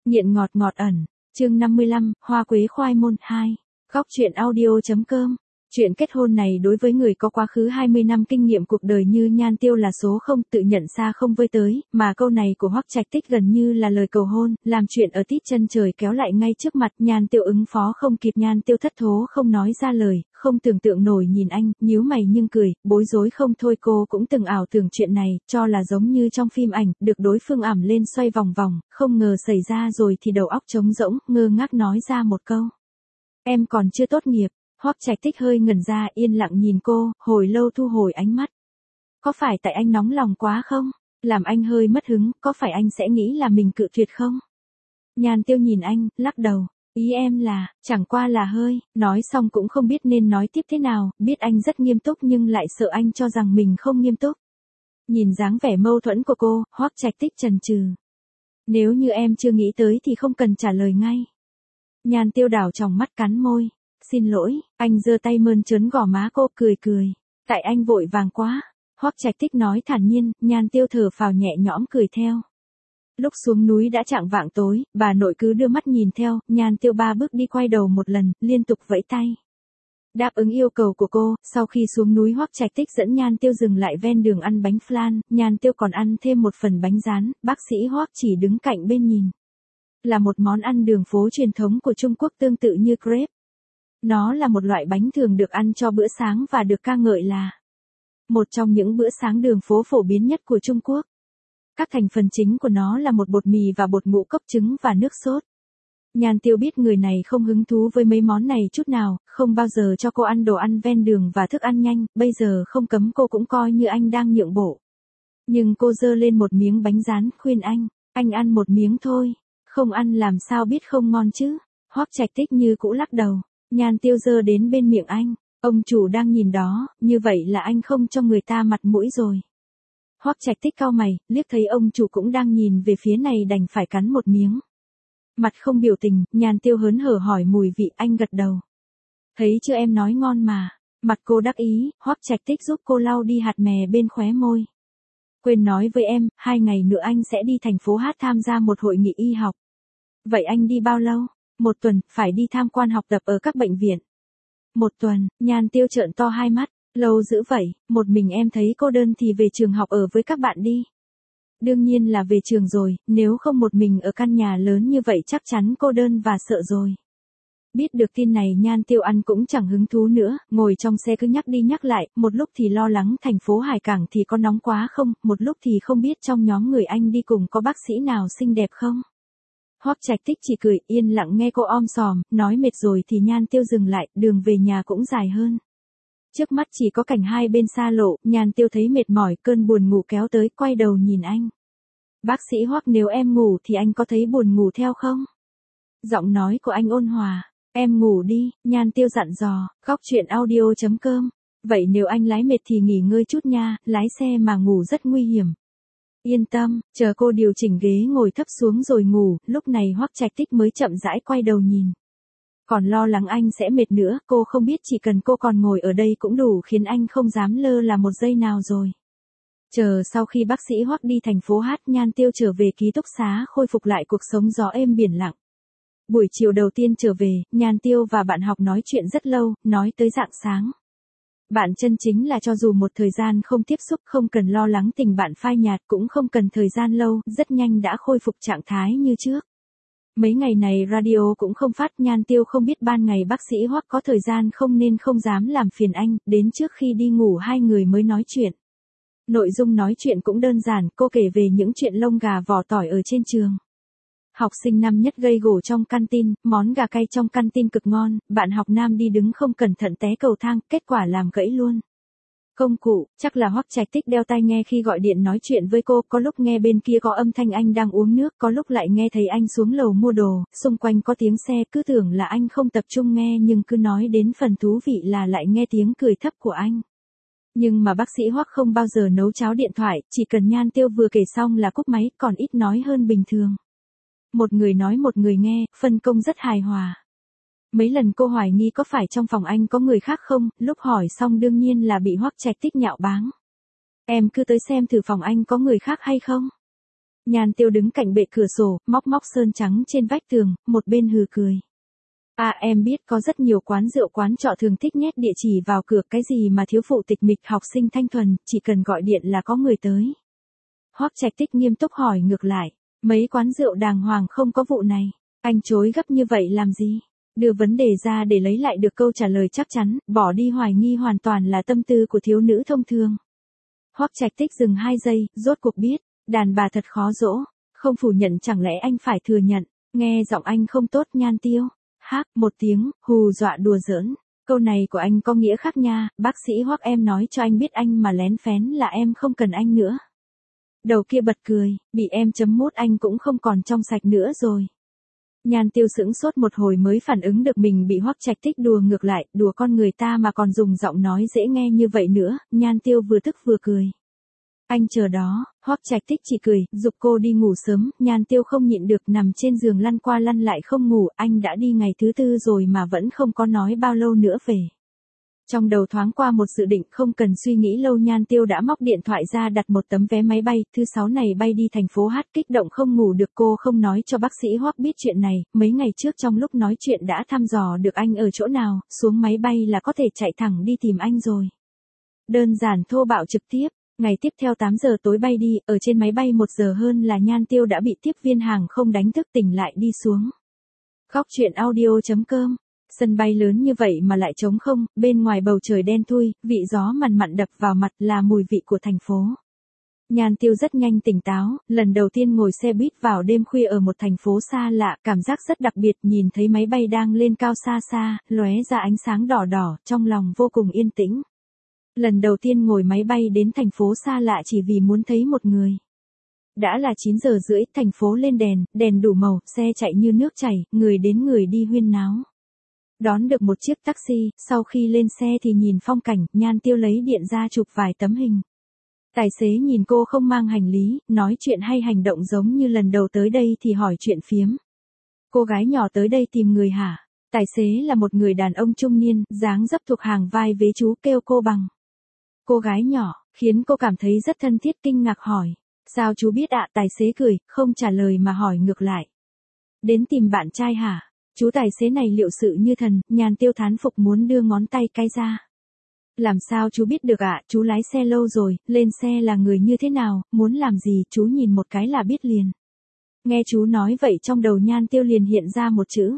Nghiện ngọt ngọt ẩn, chương 55, Hoa quế khoai môn 2. Góc truyện audio.com. Chuyện kết hôn này đối với người có quá khứ 20 năm kinh nghiệm cuộc đời như Nhan Tiêu là số không, tự nhận xa không với tới, mà câu này của Hoắc Trạch Tích gần như là lời cầu hôn, làm chuyện ở tít chân trời kéo lại ngay trước mặt. Nhan Tiêu ứng phó không kịp, Nhan Tiêu thất thố không nói ra lời, không tưởng tượng nổi nhìn anh, nhíu mày nhưng cười, bối rối không thôi. Cô cũng từng ảo tưởng chuyện này, cho là giống như trong phim ảnh, được đối phương ẵm lên xoay vòng vòng, không ngờ xảy ra rồi thì đầu óc trống rỗng, ngơ ngác nói ra một câu: em còn chưa tốt nghiệp. Hoắc Trạch Tích hơi ngẩn ra, yên lặng nhìn cô, hồi lâu thu hồi ánh mắt. Có phải tại anh nóng lòng quá không? Làm anh hơi mất hứng, có phải anh sẽ nghĩ là mình cự tuyệt không? Nhan Tiêu nhìn anh, lắc đầu. Ý em là, chẳng qua là hơi, nói xong cũng không biết nên nói tiếp thế nào, biết anh rất nghiêm túc nhưng lại sợ anh cho rằng mình không nghiêm túc. Nhìn dáng vẻ mâu thuẫn của cô, Hoắc Trạch Tích chần chừ. Nếu như em chưa nghĩ tới thì không cần trả lời ngay. Nhan Tiêu đảo tròng mắt cắn môi. Xin lỗi, anh giơ tay mơn trớn gò má cô, cười cười. Tại anh vội vàng quá. Hoắc Trạch Tích nói thản nhiên. Nhan Tiêu thở phào nhẹ nhõm cười theo. Lúc xuống núi đã chạng vạng tối, bà nội cứ đưa mắt nhìn theo. Nhan Tiêu 3 bước đi quay đầu một lần, liên tục vẫy tay. Đáp ứng yêu cầu của cô, sau khi xuống núi Hoắc Trạch Tích dẫn Nhan Tiêu dừng lại ven đường ăn bánh flan. Nhan Tiêu còn ăn thêm một phần bánh rán, bác sĩ Hoắc chỉ đứng cạnh bên nhìn. Là một món ăn đường phố truyền thống của Trung Quốc tương tự như crepe. Nó là một loại bánh thường được ăn cho bữa sáng và được ca ngợi là một trong những bữa sáng đường phố phổ biến nhất của Trung Quốc. Các thành phần chính của nó là một bột mì và bột ngũ cốc, trứng và nước sốt. Nhan Tiêu biết người này không hứng thú với mấy món này chút nào, không bao giờ cho cô ăn đồ ăn ven đường và thức ăn nhanh, bây giờ không cấm cô cũng coi như anh đang nhượng bộ. Nhưng cô giơ lên một miếng bánh rán, khuyên anh ăn một miếng thôi, không ăn làm sao biết không ngon chứ. Hoắc Trạch Tích như cũ lắc đầu. Nhan Tiêu giơ đến bên miệng anh, ông chủ đang nhìn đó, như vậy là anh không cho người ta mặt mũi rồi. Hoắc Trạch Tích cau mày, liếc thấy ông chủ cũng đang nhìn về phía này đành phải cắn một miếng. Mặt không biểu tình, Nhan Tiêu hớn hở hỏi mùi vị, anh gật đầu. Thấy chưa, em nói ngon mà. Mặt cô đắc ý, Hoắc Trạch Tích giúp cô lau đi hạt mè bên khóe môi. Quên nói với em, 2 ngày nữa anh sẽ đi thành phố Hát tham gia một hội nghị y học. Vậy anh đi bao lâu? 1 tuần, phải đi tham quan học tập ở các bệnh viện. 1 tuần, Nhan Tiêu trợn to hai mắt, lâu dữ vậy, một mình em thấy cô đơn thì về trường học ở với các bạn đi. Đương nhiên là về trường rồi, nếu không một mình ở căn nhà lớn như vậy chắc chắn cô đơn và sợ rồi. Biết được tin này Nhan Tiêu ăn cũng chẳng hứng thú nữa, ngồi trong xe cứ nhắc đi nhắc lại, một lúc thì lo lắng thành phố Hải Cảng thì có nóng quá không, một lúc thì không biết trong nhóm người anh đi cùng có bác sĩ nào xinh đẹp không. Hoắc Trạch Tích chỉ cười, yên lặng nghe cô om sòm, nói mệt rồi thì Nhan Tiêu dừng lại, đường về nhà cũng dài hơn. Trước mắt chỉ có cảnh hai bên xa lộ, Nhan Tiêu thấy mệt mỏi, cơn buồn ngủ kéo tới, quay đầu nhìn anh. Bác sĩ Hoắc, nếu em ngủ thì anh có thấy buồn ngủ theo không? Giọng nói của anh ôn hòa. Em ngủ đi, Nhan Tiêu dặn dò. Góc truyện audio.com. Vậy nếu anh lái mệt thì nghỉ ngơi chút nha, lái xe mà ngủ rất nguy hiểm. Yên tâm, chờ cô điều chỉnh ghế ngồi thấp xuống rồi ngủ, lúc này Hoắc Trạch Tích mới chậm rãi quay đầu nhìn. Còn lo lắng anh sẽ mệt nữa, cô không biết chỉ cần cô còn ngồi ở đây cũng đủ khiến anh không dám lơ là một giây nào rồi. Chờ sau khi bác sĩ Hoắc đi thành phố Hát, Nhan Tiêu trở về ký túc xá khôi phục lại cuộc sống gió êm biển lặng. Buổi chiều đầu tiên trở về, Nhan Tiêu và bạn học nói chuyện rất lâu, nói tới rạng sáng. Bạn chân chính là cho dù một thời gian không tiếp xúc, không cần lo lắng tình bạn phai nhạt, cũng không cần thời gian lâu, rất nhanh đã khôi phục trạng thái như trước. Mấy ngày này radio cũng không phát, Nhan Tiêu không biết ban ngày bác sĩ Hoắc có thời gian không nên không dám làm phiền anh, đến trước khi đi ngủ hai người mới nói chuyện. Nội dung nói chuyện cũng đơn giản, cô kể về những chuyện lông gà vỏ tỏi ở trên trường. Học sinh năm nhất gây gổ trong canteen, món gà cay trong canteen cực ngon, bạn học nam đi đứng không cẩn thận té cầu thang, kết quả làm gãy luôn. Công cụ, chắc là Hoắc Trạch Tích đeo tai nghe khi gọi điện nói chuyện với cô, có lúc nghe bên kia có âm thanh anh đang uống nước, có lúc lại nghe thấy anh xuống lầu mua đồ, xung quanh có tiếng xe, cứ tưởng là anh không tập trung nghe nhưng cứ nói đến phần thú vị là lại nghe tiếng cười thấp của anh. Nhưng mà bác sĩ Hoắc không bao giờ nấu cháo điện thoại, chỉ cần Nhan Tiêu vừa kể xong là cúp máy, còn ít nói hơn bình thường. Một người nói một người nghe, phân công rất hài hòa. Mấy lần cô hoài nghi có phải trong phòng anh có người khác không, lúc hỏi xong đương nhiên là bị Hoắc Trạch Tích nhạo báng. Em cứ tới xem thử phòng anh có người khác hay không. Nhan Tiêu đứng cạnh bệ cửa sổ, móc móc sơn trắng trên vách tường, một bên hừ cười. À em biết có rất nhiều quán rượu quán trọ thường thích nhét địa chỉ vào cửa, cái gì mà thiếu phụ tịch mịch học sinh thanh thuần, chỉ cần gọi điện là có người tới. Hoắc Trạch Tích nghiêm túc hỏi ngược lại, mấy quán rượu đàng hoàng không có vụ này, anh chối gấp như vậy làm gì? Đưa vấn đề ra để lấy lại được câu trả lời chắc chắn, bỏ đi hoài nghi hoàn toàn là tâm tư của thiếu nữ thông thường. Hoắc Trạch Tích dừng 2 giây, rốt cuộc biết, đàn bà thật khó dỗ, không phủ nhận chẳng lẽ anh phải thừa nhận, nghe giọng anh không tốt. Nhan Tiêu, hác một tiếng, hù dọa đùa giỡn, câu này của anh có nghĩa khác nha, bác sĩ Hoắc em nói cho anh biết anh mà lén phén là em không cần anh nữa. Đầu kia bật cười, bị em chấm mút anh cũng không còn trong sạch nữa rồi. Nhan Tiêu sững sốt một hồi mới phản ứng được mình bị Hoắc Trạch Tích đùa ngược lại, đùa con người ta mà còn dùng giọng nói dễ nghe như vậy nữa. Nhan Tiêu vừa tức vừa cười. Anh chờ đó. Hoắc Trạch Tích chỉ cười, giục cô đi ngủ sớm. Nhan Tiêu không nhịn được nằm trên giường lăn qua lăn lại không ngủ. Anh đã đi ngày thứ 4 rồi mà vẫn không có nói bao lâu nữa về. Trong đầu thoáng qua một dự định, không cần suy nghĩ lâu Nhan Tiêu đã móc điện thoại ra đặt một tấm vé máy bay, thứ 6 này bay đi thành phố Hát. Kích động không ngủ được, cô không nói cho bác sĩ Hoắc biết chuyện này, mấy ngày trước trong lúc nói chuyện đã thăm dò được anh ở chỗ nào, xuống máy bay là có thể chạy thẳng đi tìm anh rồi. Đơn giản thô bạo trực tiếp. Ngày tiếp theo 8 giờ tối bay đi, ở trên máy bay 1 giờ hơn là Nhan Tiêu đã bị tiếp viên hàng không đánh thức tỉnh lại đi xuống. Góc truyện audio.com. Sân bay lớn như vậy mà lại trống không, bên ngoài bầu trời đen thui, vị gió mặn mặn đập vào mặt là mùi vị của thành phố. Nhan Tiêu rất nhanh tỉnh táo, lần đầu tiên ngồi xe buýt vào đêm khuya ở một thành phố xa lạ, cảm giác rất đặc biệt, nhìn thấy máy bay đang lên cao xa xa, lóe ra ánh sáng đỏ đỏ, trong lòng vô cùng yên tĩnh. Lần đầu tiên ngồi máy bay đến thành phố xa lạ chỉ vì muốn thấy một người. Đã là 9 giờ rưỡi, thành phố lên đèn, đèn đủ màu, xe chạy như nước chảy, người đến người đi huyên náo. Đón được một chiếc taxi, sau khi lên xe thì nhìn phong cảnh, Nhan Tiêu lấy điện ra chụp vài tấm hình. Tài xế nhìn cô không mang hành lý, nói chuyện hay hành động giống như lần đầu tới đây thì hỏi chuyện phiếm. Cô gái nhỏ tới đây tìm người hả? Tài xế là một người đàn ông trung niên, dáng dấp thuộc hàng vai vế chú, kêu cô bằng cô gái nhỏ, khiến cô cảm thấy rất thân thiết, kinh ngạc hỏi. Sao chú biết ạ? Tài xế cười, không trả lời mà hỏi ngược lại. Đến tìm bạn trai hả? Chú tài xế này liệu sự như thần. Nhan Tiêu thán phục muốn đưa ngón tay cái ra. Làm sao chú biết được ạ? Chú lái xe lâu rồi, lên xe là người như thế nào, muốn làm gì chú nhìn một cái là biết liền. Nghe chú nói vậy trong đầu Nhan Tiêu liền hiện ra một chữ.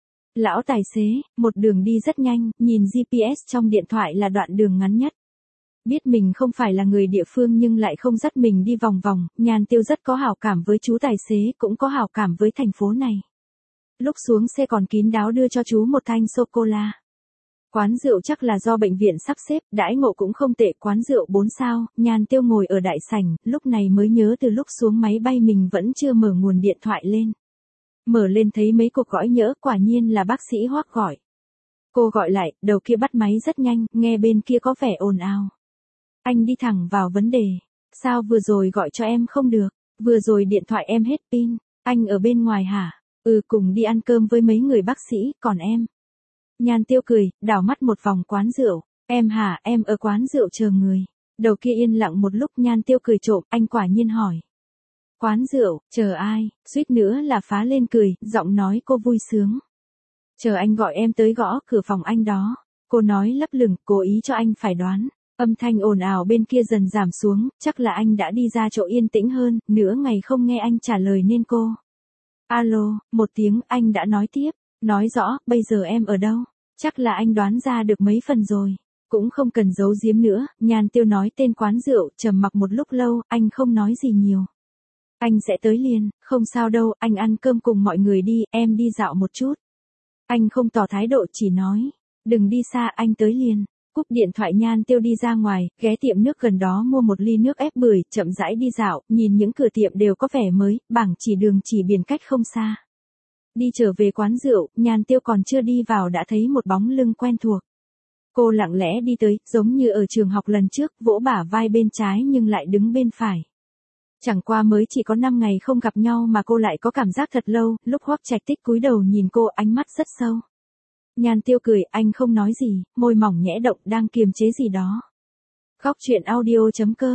Lão tài xế. Một đường đi rất nhanh, nhìn GPS trong điện thoại là đoạn đường ngắn nhất. Biết mình không phải là người địa phương nhưng lại không dắt mình đi vòng vòng, Nhan Tiêu rất có hảo cảm với chú tài xế, cũng có hảo cảm với thành phố này. Lúc xuống xe còn kín đáo đưa cho chú một thanh sô-cô-la. Quán rượu chắc là do bệnh viện sắp xếp, đãi ngộ cũng không tệ, quán rượu 4 sao, Nhan Tiêu ngồi ở đại sảnh, lúc này mới nhớ từ lúc xuống máy bay mình vẫn chưa mở nguồn điện thoại lên. Mở lên thấy mấy cuộc gọi nhỡ, quả nhiên là bác sĩ Hoắc gọi. Cô gọi lại, đầu kia bắt máy rất nhanh, nghe bên kia có vẻ ồn ào. Anh đi thẳng vào vấn đề. Sao vừa rồi gọi cho em không được? Vừa rồi điện thoại em hết pin. Anh ở bên ngoài hả? Cùng đi ăn cơm với mấy người bác sĩ, còn em? Nhan Tiêu cười, đảo mắt một vòng quán rượu. Em hả? Em ở quán rượu chờ người. Đầu kia yên lặng một lúc, Nhan Tiêu cười trộm, anh quả nhiên hỏi. Quán rượu, chờ ai? Suýt nữa là phá lên cười, giọng nói cô vui sướng. Chờ anh gọi em tới gõ cửa phòng anh đó. Cô nói lấp lửng, cố ý cho anh phải đoán. Âm thanh ồn ào bên kia dần giảm xuống, chắc là anh đã đi ra chỗ yên tĩnh hơn, nửa ngày không nghe anh trả lời nên cô. Alo, một tiếng, anh đã nói tiếp, nói rõ, bây giờ em ở đâu? Chắc là anh đoán ra được mấy phần rồi, cũng không cần giấu giếm nữa. Nhan Tiêu nói tên quán rượu, trầm mặc một lúc lâu, anh không nói gì nhiều. Anh sẽ tới liền, không sao đâu, anh ăn cơm cùng mọi người đi, em đi dạo một chút. Anh không tỏ thái độ, chỉ nói, đừng đi xa, anh tới liền. Cúp điện thoại, Nhan Tiêu đi ra ngoài, ghé tiệm nước gần đó mua một ly nước ép bưởi, chậm rãi đi dạo, nhìn những cửa tiệm đều có vẻ mới, bảng chỉ đường chỉ biển cách không xa. Đi trở về quán rượu, Nhan Tiêu còn chưa đi vào đã thấy một bóng lưng quen thuộc. Cô lặng lẽ đi tới, giống như ở trường học lần trước, vỗ bả vai bên trái nhưng lại đứng bên phải. Chẳng qua mới chỉ có 5 ngày không gặp nhau mà cô lại có cảm giác thật lâu, lúc Hoắc Trạch Tích cúi đầu nhìn cô, ánh mắt rất sâu. Nhan Tiêu cười, anh không nói gì, môi mỏng nhẽ động, đang kiềm chế gì đó. Góc truyện audio.com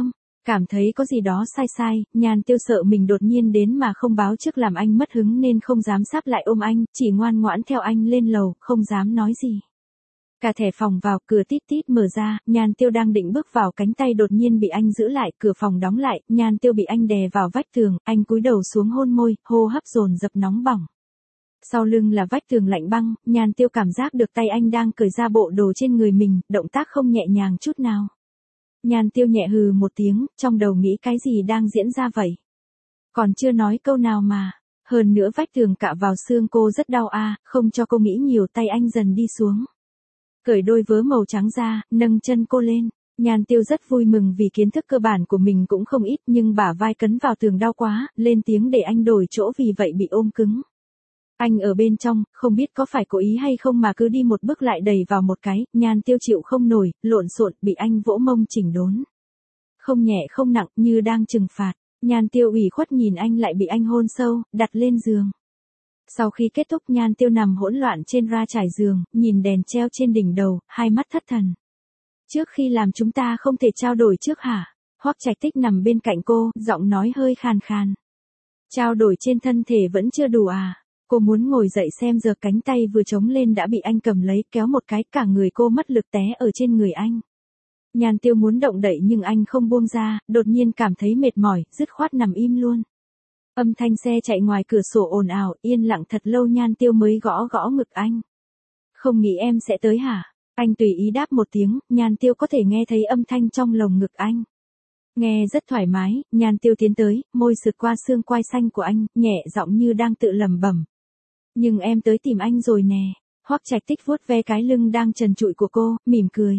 Cảm thấy có gì đó sai sai, Nhan Tiêu sợ mình đột nhiên đến mà không báo trước làm anh mất hứng nên không dám sáp lại ôm anh, chỉ ngoan ngoãn theo anh lên lầu, không dám nói gì. Cả thẻ phòng vào, cửa tít tít mở ra, Nhan Tiêu đang định bước vào, cánh tay đột nhiên bị anh giữ lại, cửa phòng đóng lại, Nhan Tiêu bị anh đè vào vách tường, anh cúi đầu xuống hôn môi, hô hấp dồn dập nóng bỏng. Sau lưng là vách tường lạnh băng, Nhan Tiêu cảm giác được tay anh đang cởi ra bộ đồ trên người mình, động tác không nhẹ nhàng chút nào. Nhan Tiêu nhẹ hừ một tiếng, trong đầu nghĩ cái gì đang diễn ra vậy? Còn chưa nói câu nào mà. Hơn nữa vách tường cạ vào xương cô rất đau không cho cô nghĩ nhiều, tay anh dần đi xuống. Cởi đôi vớ màu trắng ra, nâng chân cô lên. Nhan Tiêu rất vui mừng vì kiến thức cơ bản của mình cũng không ít, nhưng bả vai cấn vào tường đau quá, lên tiếng để anh đổi chỗ, vì vậy bị ôm cứng. Anh ở bên trong, không biết có phải cố ý hay không mà cứ đi một bước lại đẩy vào một cái, Nhan Tiêu chịu không nổi, lộn xộn, bị anh vỗ mông chỉnh đốn. Không nhẹ không nặng, như đang trừng phạt. Nhan Tiêu ủy khuất nhìn anh lại bị anh hôn sâu, đặt lên giường. Sau khi kết thúc, Nhan Tiêu nằm hỗn loạn trên ra trải giường, nhìn đèn treo trên đỉnh đầu, hai mắt thất thần. Trước khi làm chúng ta không thể trao đổi trước hả? Hoắc Trạch Tích nằm bên cạnh cô, giọng nói hơi khàn khàn. Trao đổi trên thân thể vẫn chưa đủ à? Cô muốn ngồi dậy xem giờ, cánh tay vừa trống lên đã bị anh cầm lấy, kéo một cái, cả người cô mất lực té ở trên người anh. Nhan Tiêu muốn động đậy nhưng anh không buông ra, đột nhiên cảm thấy mệt mỏi, dứt khoát nằm im luôn. Âm thanh xe chạy ngoài cửa sổ ồn ào, yên lặng thật lâu Nhan Tiêu mới gõ gõ ngực anh. Không nghĩ em sẽ tới hả? Anh tùy ý đáp một tiếng, Nhan Tiêu có thể nghe thấy âm thanh trong lồng ngực anh. Nghe rất thoải mái, Nhan Tiêu tiến tới, môi sượt qua xương quai xanh của anh, nhẹ giọng như đang tự lẩm bẩm. Nhưng em tới tìm anh rồi nè. Hoắc Trạch Tích vuốt ve cái lưng đang trần trụi của cô, mỉm cười.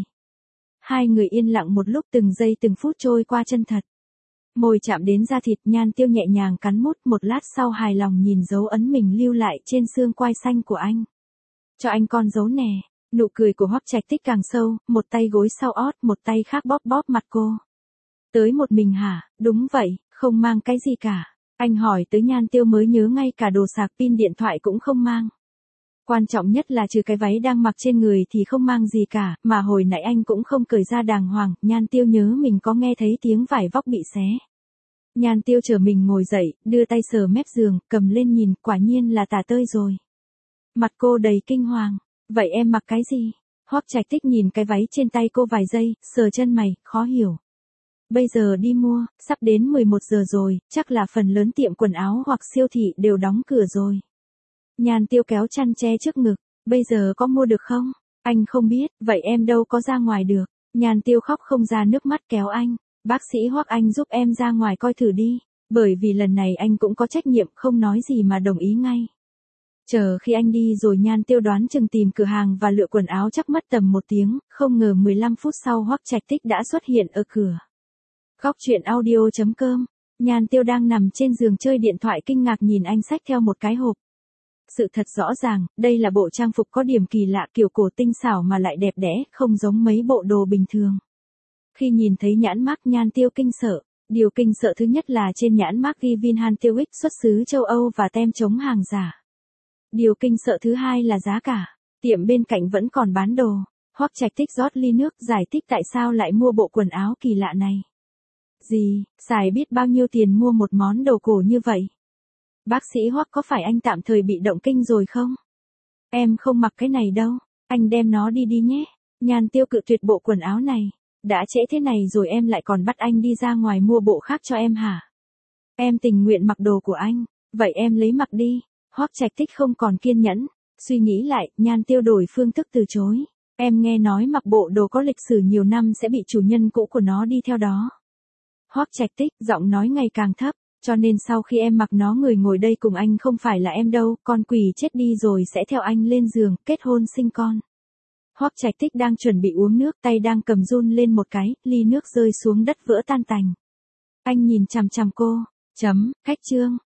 Hai người yên lặng một lúc, từng giây từng phút trôi qua chân thật. Môi chạm đến da thịt, Nhan Tiêu nhẹ nhàng cắn mút, một lát sau hài lòng nhìn dấu ấn mình lưu lại trên xương quai xanh của anh. Cho anh con dấu nè. Nụ cười của Hoắc Trạch Tích càng sâu, một tay gối sau ót, một tay khác bóp bóp mặt cô. Tới một mình hả? Đúng vậy, không mang cái gì cả. Anh hỏi tới Nhan Tiêu mới nhớ ngay cả đồ sạc pin điện thoại cũng không mang. Quan trọng nhất là trừ cái váy đang mặc trên người thì không mang gì cả, mà hồi nãy anh cũng không cởi ra đàng hoàng, Nhan Tiêu nhớ mình có nghe thấy tiếng vải vóc bị xé. Nhan Tiêu trở mình ngồi dậy, đưa tay sờ mép giường, cầm lên nhìn, quả nhiên là tả tơi rồi. Mặt cô đầy kinh hoàng. Vậy em mặc cái gì? Hoắc Trạch Tích nhìn cái váy trên tay cô vài giây, sờ chân mày, khó hiểu. Bây giờ đi mua, sắp đến 11 giờ rồi, chắc là phần lớn tiệm quần áo hoặc siêu thị đều đóng cửa rồi. Nhan Tiêu kéo chăn che trước ngực, bây giờ có mua được không? Anh không biết, vậy em đâu có ra ngoài được. Nhan Tiêu khóc không ra nước mắt kéo anh. Bác sĩ Hoắc, anh giúp em ra ngoài coi thử đi. Bởi vì lần này anh cũng có trách nhiệm, không nói gì mà đồng ý ngay. Chờ khi anh đi rồi, Nhan Tiêu đoán chừng tìm cửa hàng và lựa quần áo chắc mất tầm 1 tiếng, không ngờ 15 phút sau Hoắc Trạch Tích đã xuất hiện ở cửa. Góc truyện audio.com. Nhan Tiêu đang nằm trên giường chơi điện thoại kinh ngạc nhìn anh xách theo một cái hộp. Sự thật rõ ràng, đây là bộ trang phục có điểm kỳ lạ, kiểu cổ tinh xảo mà lại đẹp đẽ, không giống mấy bộ đồ bình thường. Khi nhìn thấy nhãn mác, Nhan Tiêu kinh sợ. Điều kinh sợ thứ nhất là trên nhãn mác ghi Vinhance Tiêu X xuất xứ châu Âu và tem chống hàng giả. Điều kinh sợ thứ hai là giá cả. Tiệm bên cạnh vẫn còn bán đồ. Hoắc Trạch Tích rót ly nước, giải thích tại sao lại mua bộ quần áo kỳ lạ này. Gì, xài biết bao nhiêu tiền mua một món đồ cổ như vậy? Bác sĩ Hoắc, có phải anh tạm thời bị động kinh rồi không? Em không mặc cái này đâu, anh đem nó đi đi nhé. Nhan Tiêu cự tuyệt bộ quần áo này. Đã trễ thế này rồi em lại còn bắt anh đi ra ngoài mua bộ khác cho em hả? Em tình nguyện mặc đồ của anh, vậy em lấy mặc đi. Hoắc Trạch Tích không còn kiên nhẫn, suy nghĩ lại, Nhan Tiêu đổi phương thức từ chối. Em nghe nói mặc bộ đồ có lịch sử nhiều năm sẽ bị chủ nhân cũ của nó đi theo đó. Hoắc Trạch Tích, giọng nói ngày càng thấp, cho nên sau khi em mặc nó, người ngồi đây cùng anh không phải là em đâu, con quỷ chết đi rồi sẽ theo anh lên giường, kết hôn sinh con. Hoắc Trạch Tích đang chuẩn bị uống nước, tay đang cầm run lên một cái, ly nước rơi xuống đất vỡ tan tành. Anh nhìn chằm chằm cô. Hết chương.